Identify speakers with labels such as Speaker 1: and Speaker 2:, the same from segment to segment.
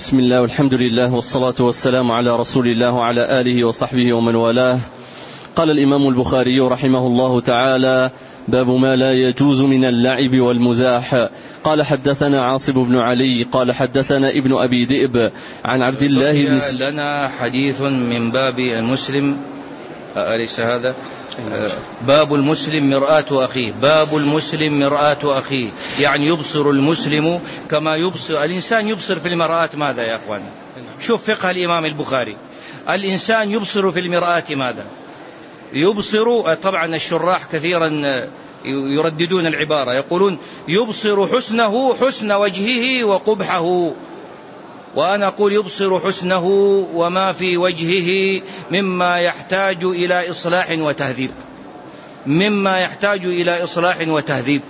Speaker 1: بسم الله والحمد لله والصلاة والسلام على رسول الله وعلى آله وصحبه ومن والاه. قال الإمام البخاري رحمه الله تعالى: باب ما لا يجوز من اللعب والمزاح. قال حدثنا عاصم بن علي قال حدثنا ابن أبي ذئب عن عبد الله بن
Speaker 2: لنا حديث من باب المسلم، أليس هذا؟ باب المسلم مرآة أخيه. باب المسلم مرآة أخيه، يعني يبصر المسلم كما يبصر الإنسان. يبصر في المرآة ماذا يا أخوان؟ شوف فقه الإمام البخاري. الإنسان يبصر في المرآة ماذا؟ يبصر، طبعا الشراح كثيرا يرددون العبارة، يقولون يبصر حسنه، حسن وجهه وقبحه، وأنا أقول يبصر حسنه وما في وجهه مما يحتاج إلى إصلاح وتهذيب، مما يحتاج إلى إصلاح وتهذيب.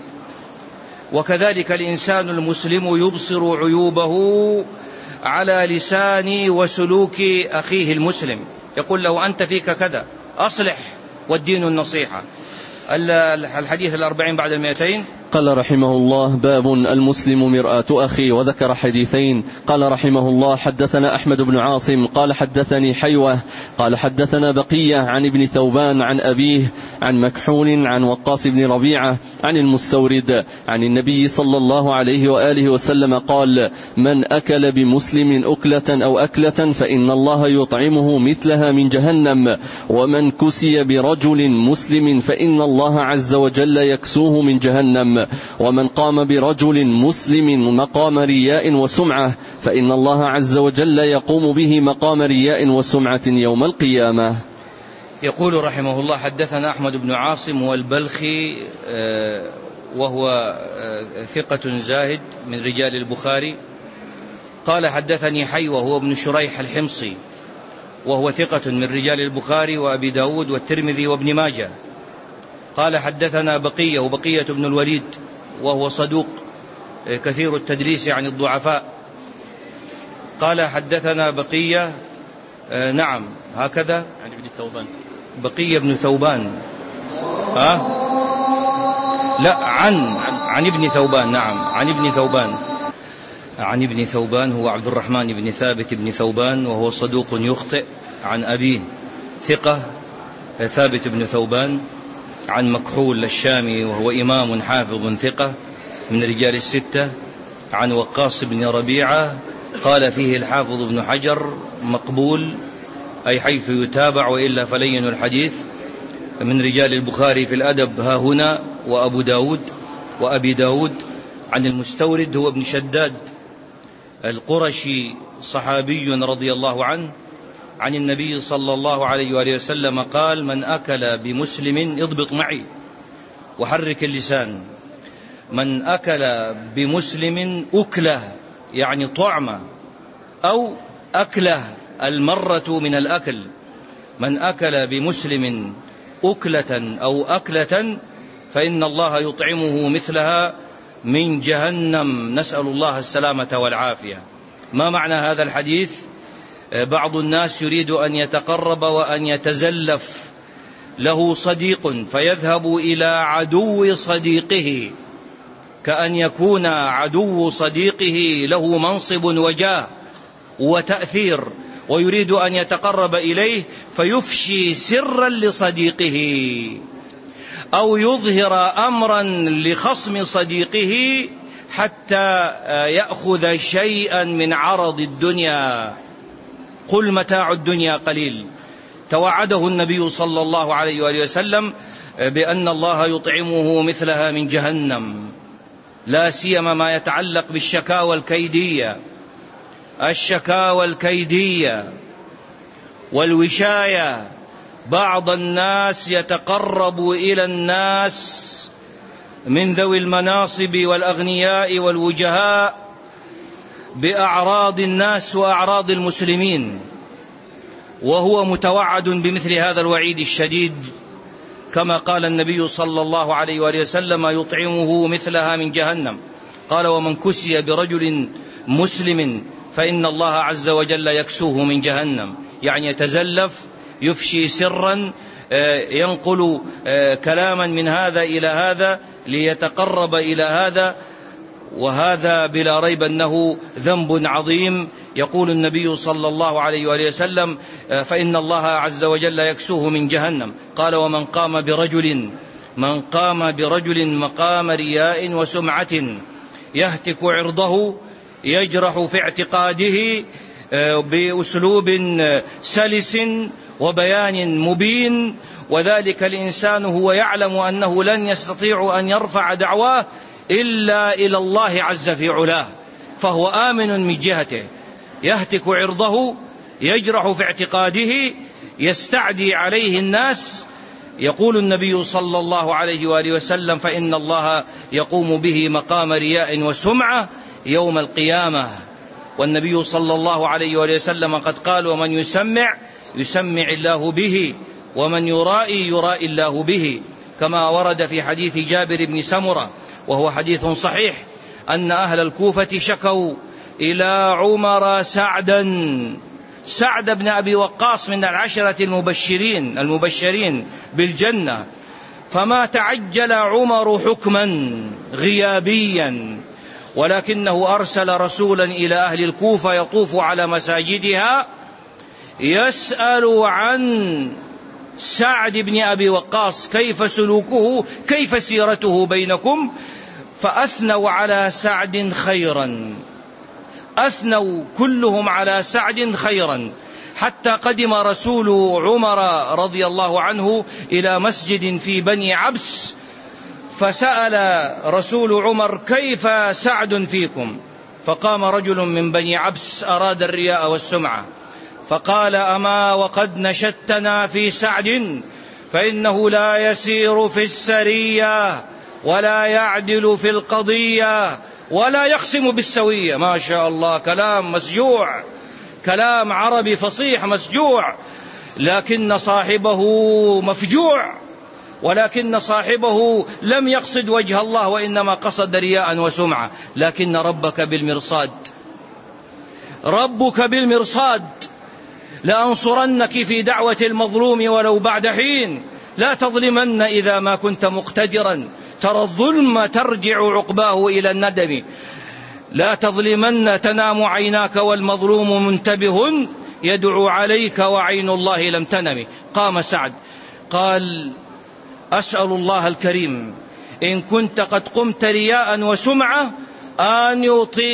Speaker 2: وكذلك الإنسان المسلم يبصر عيوبه على لسان وسلوك أخيه المسلم، يقول له أنت فيك كذا، أصلح، والدين النصيحة. الحديث 40 بعد 200.
Speaker 1: قال رحمه الله: باب المسلم مرآة أخي. وذكر حديثين. قال رحمه الله: حدثنا أحمد بن عاصم قال حدثني حيوة قال حدثنا بقية عن ابن ثوبان عن أبيه عن مكحول عن وقاص بن ربيعة عن المستورد عن النبي صلى الله عليه وآله وسلم قال: من أكل بمسلم أكلة أو أكلة فإن الله يطعمه مثلها من جهنم، ومن كسي برجل مسلم فإن الله عز وجل يكسوه من جهنم، ومن قام برجل مسلم مقام رياء وسمعة فإن الله عز وجل يقوم به مقام رياء وسمعة يوم القيامة.
Speaker 2: يقول رحمه الله: حدثنا أحمد بن عاصم والبلخي، وهو ثقة زاهد من رجال البخاري. قال حدثني حيوة هو ابن شريح الحمصي، وهو ثقة من رجال البخاري وأبي داود والترمذي وابن ماجه. قال حدثنا بقية وبقية بن الوليد، وهو صدوق كثير التدليس عن الضعفاء. قال حدثنا بقية، نعم هكذا،
Speaker 1: عن ابن ثوبان،
Speaker 2: بقية بن ثوبان، لا عن ابن ثوبان، نعم عن ابن ثوبان. عن ابن ثوبان هو عبد الرحمن بن ثابت بن ثوبان، وهو صدوق يخطئ. عن أبيه ثقة ثابت بن ثوبان. عن مكحول الشامي وهو إمام حافظ ثقة من رجال الستة. عن وقاص بن ربيعة قال فيه الحافظ بن حجر مقبول، أي حيث يتابع، وإلا فلين الحديث. من رجال البخاري في الأدب ها هنا وأبو داود وأبي داود. عن المستورد هو ابن شداد القرشي، صحابي رضي الله عنه، عن النبي صلى الله عليه وآله وسلم قال: من أكل بمسلم، اضبط معي وحرك اللسان، من أكل بمسلم أكله، يعني طعمة، أو أكله المرة من الأكل، من أكل بمسلم أكلة أو أكلة فإن الله يطعمه مثلها من جهنم، نسأل الله السلامة والعافية. ما معنى هذا الحديث؟ بعض الناس يريد أن يتقرب وأن يتزلف له صديق فيذهب إلى عدو صديقه، كأن يكون عدو صديقه له منصب وجاه وتأثير، ويريد أن يتقرب إليه فيفشي سرا لصديقه، أو يظهر أمرا لخصم صديقه حتى يأخذ شيئا من عرض الدنيا. قل متاع الدنيا قليل. توعده النبي صلى الله عليه وآله وسلم بأن الله يطعمه مثلها من جهنم، لا سيما ما يتعلق بالشكاوى الكيدية، الشكاوى الكيدية والوشاية. بعض الناس يتقرب إلى الناس من ذوي المناصب والأغنياء والوجهاء بأعراض الناس وأعراض المسلمين، وهو متوعد بمثل هذا الوعيد الشديد، كما قال النبي صلى الله عليه وآله وسلم: يطعمه مثلها من جهنم. قال: ومن كسي برجل مسلم فإن الله عز وجل يكسوه من جهنم، يعني يتزلف، يفشي سرا، ينقل كلاما من هذا إلى هذا ليتقرب إلى هذا، وهذا بلا ريب أنه ذنب عظيم يقول النبي صلى الله عليه وآله وسلم: فإن الله عز وجل يكسوه من جهنم. قال: ومن قام برجل مقام رياء وسمعة يهتك عرضه يجرح في اعتقاده بأسلوب سلس وبيان مبين، وذلك الإنسان هو يعلم أنه لن يستطيع أن يرفع دعواه إلا إلى الله عز في علاه، فهو آمن من جهته، يهتك عرضه يجرح في اعتقاده، يستعدي عليه الناس. يقول النبي صلى الله عليه وآله وسلم: فإن الله يقوم به مقام رياء وسمعة يوم القيامة. والنبي صلى الله عليه وآله وسلم قد قال: ومن يسمع الله به، ومن يرائي الله به. كما ورد في حديث جابر بن سمرة وهو حديث صحيح أن أهل الكوفة شكوا إلى عمر سعد بن أبي وقاص من العشرة المبشرين بالجنة، فما تعجل عمر حكما غيابيا، ولكنه أرسل رسولا إلى أهل الكوفة يطوف على مساجدها يسأل عن سعد بن أبي وقاص، كيف سلوكه، كيف سيرته بينكم. فأثنوا على سعد خيرا، أثنوا كلهم على سعد خيرا، حتى قدم رسول عمر رضي الله عنه إلى مسجد في بني عبس، فسأل رسول عمر: كيف سعد فيكم؟ فقام رجل من بني عبس أراد الرياء والسمعة، فقال: أما وقد نشدتنا في سعد، فإنه لا يسير في السرية ولا يعدل في القضية ولا يقسم بالسوية. ما شاء الله، كلام مسجوع، كلام عربي فصيح مسجوع، لكن صاحبه مفجوع، ولكن صاحبه لم يقصد وجه الله، وإنما قصد رياء وسمعة. لكن ربك بالمرصاد، لأنصرنك في دعوة المظلوم ولو بعد حين، لا تظلمن إذا ما كنت مقتدرا، ترى الظلم ترجع عقباه إلى الندم، لا تظلمن تنام عيناك والمظلوم منتبه، يدعو عليك وعين الله لم تنم. قام سعد قال: أسأل الله الكريم إن كنت قد قمت رياء وسمعة أن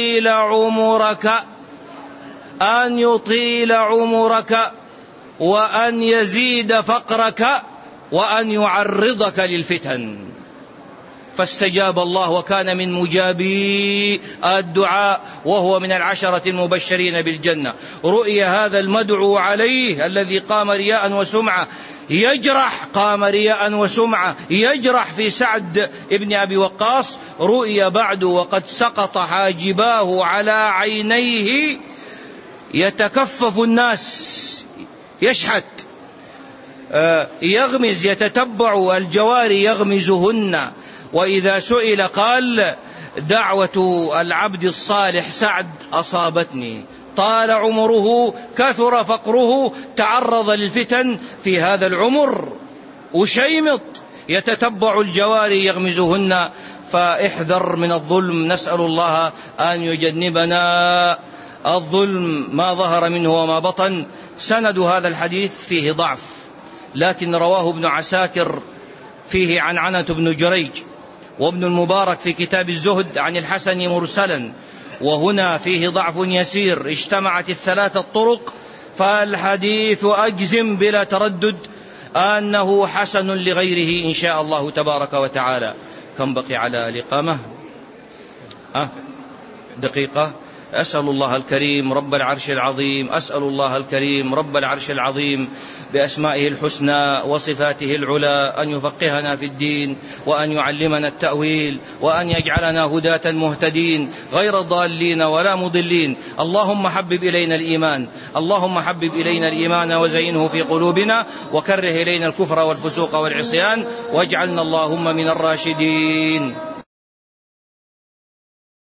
Speaker 2: يطيل عمرك وأن يزيد فقرك وأن يعرضك للفتن. فاستجاب الله وكان من مجابي الدعاء، وهو من العشرة المبشرين بالجنة. رؤي هذا المدعو عليه الذي قام رياء وسمعة يجرح في سعد ابن أبي وقاص، رؤي بعد وقد سقط حاجباه على عينيه، يتكفف الناس، يشحت، يغمز، يتتبع الجواري يغمزهن، وإذا سئل قال: دعوة العبد الصالح سعد أصابتني، طال عمره، كثر فقره، تعرض للفتن في هذا العمر، وشيمط يتتبع الجواري يغمزهن. فاحذر من الظلم، نسأل الله أن يجنبنا الظلم ما ظهر منه وما بطن. سند هذا الحديث فيه ضعف، لكن رواه ابن عساكر فيه عنعنة بن جريج، وابن المبارك في كتاب الزهد عن الحسن مرسلا، وهنا فيه ضعف يسير. اجتمعت الثلاثة الطرق، فالحديث أجزم بلا تردد أنه حسن لغيره إن شاء الله تبارك وتعالى. كم بقي على الإقامة؟ دقيقة. أسأل الله الكريم رب العرش العظيم بأسمائه الحسنى وصفاته العلى أن يفقهنا في الدين، وأن يعلمنا التأويل، وأن يجعلنا هداة مهتدين غير ضالين ولا مضلين. اللهم حبب إلينا الإيمان وزينه في قلوبنا، وكره إلينا الكفر والفسوق والعصيان، واجعلنا اللهم من الراشدين.